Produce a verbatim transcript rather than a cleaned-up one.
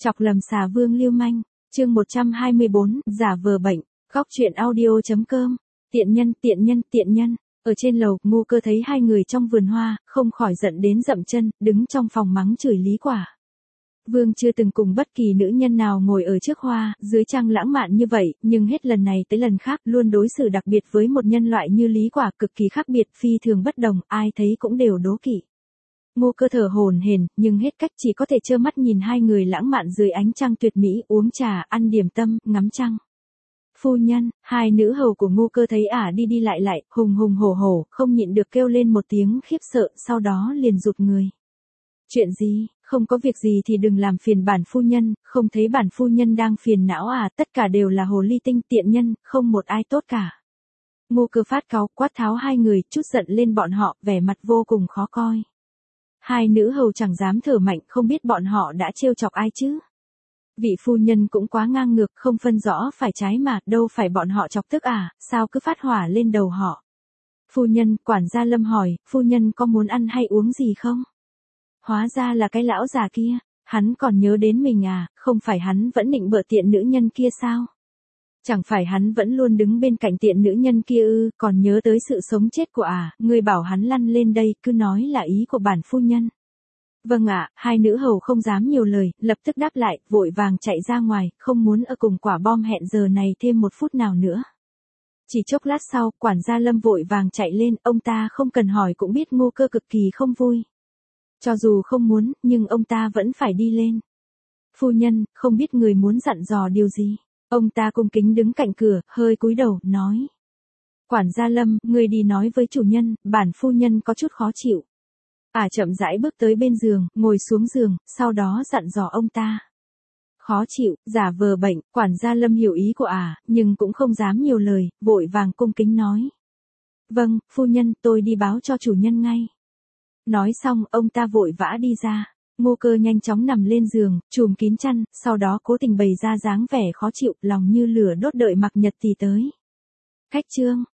Chọc lầm xà vương lưu manh, chương một trăm hai mươi bốn, giả vờ bệnh, góc truyện audio.com, tiện nhân, tiện nhân, tiện nhân. Ở trên lầu, Ngô Cơ thấy hai người trong vườn hoa, không khỏi giận đến dậm chân, đứng trong phòng mắng chửi Lý Quả. Vương chưa từng cùng bất kỳ nữ nhân nào ngồi ở trước hoa, dưới trăng lãng mạn như vậy, nhưng hết lần này tới lần khác luôn đối xử đặc biệt với một nhân loại như Lý Quả, cực kỳ khác biệt, phi thường bất đồng, ai thấy cũng đều đố kỵ. Ngô Cơ thở hổn hển, nhưng hết cách chỉ có thể trơ mắt nhìn hai người lãng mạn dưới ánh trăng tuyệt mỹ, uống trà, ăn điểm tâm, ngắm trăng. Phu nhân, hai nữ hầu của Ngô Cơ thấy ả đi đi lại lại, hùng hùng hổ hổ, không nhịn được kêu lên một tiếng khiếp sợ, sau đó liền rụt người. Chuyện gì, không có việc gì thì đừng làm phiền bản phu nhân, không thấy bản phu nhân đang phiền não à, tất cả đều là hồ ly tinh tiện nhân, không một ai tốt cả. Ngô Cơ phát cáu, quát tháo hai người, chút giận lên bọn họ, vẻ mặt vô cùng khó coi. Hai nữ hầu chẳng dám thở mạnh, không biết bọn họ đã trêu chọc ai chứ. Vị phu nhân cũng quá ngang ngược, không phân rõ phải trái mà, đâu phải bọn họ chọc tức à, sao cứ phát hỏa lên đầu họ. Phu nhân, quản gia Lâm hỏi, phu nhân có muốn ăn hay uống gì không? Hóa ra là cái lão già kia, hắn còn nhớ đến mình à, không phải hắn vẫn định bợ tiện nữ nhân kia sao? Chẳng phải hắn vẫn luôn đứng bên cạnh tiện nữ nhân kia ư, còn nhớ tới sự sống chết của à, ngươi bảo hắn lăn lên đây, cứ nói là ý của bản phu nhân. Vâng ạ, hai nữ hầu không dám nhiều lời, lập tức đáp lại, vội vàng chạy ra ngoài, không muốn ở cùng quả bom hẹn giờ này thêm một phút nào nữa. Chỉ chốc lát sau, quản gia Lâm vội vàng chạy lên, ông ta không cần hỏi cũng biết Ngô Cơ cực kỳ không vui. Cho dù không muốn, nhưng ông ta vẫn phải đi lên. Phu nhân, không biết người muốn dặn dò điều gì. Ông ta cung kính đứng cạnh cửa, hơi cúi đầu, nói. Quản gia Lâm, người đi nói với chủ nhân, bản phu nhân có chút khó chịu. Ả chậm rãi bước tới bên giường, ngồi xuống giường, sau đó dặn dò ông ta. Khó chịu, giả vờ bệnh, quản gia Lâm hiểu ý của Ả, nhưng cũng không dám nhiều lời, vội vàng cung kính nói. Vâng, phu nhân, tôi đi báo cho chủ nhân ngay. Nói xong, ông ta vội vã đi ra. Ngô Cơ nhanh chóng nằm lên giường, chùm kín chăn, sau đó cố tình bày ra dáng vẻ khó chịu, lòng như lửa đốt đợi Mạc Nhật thì tới. Khách trương,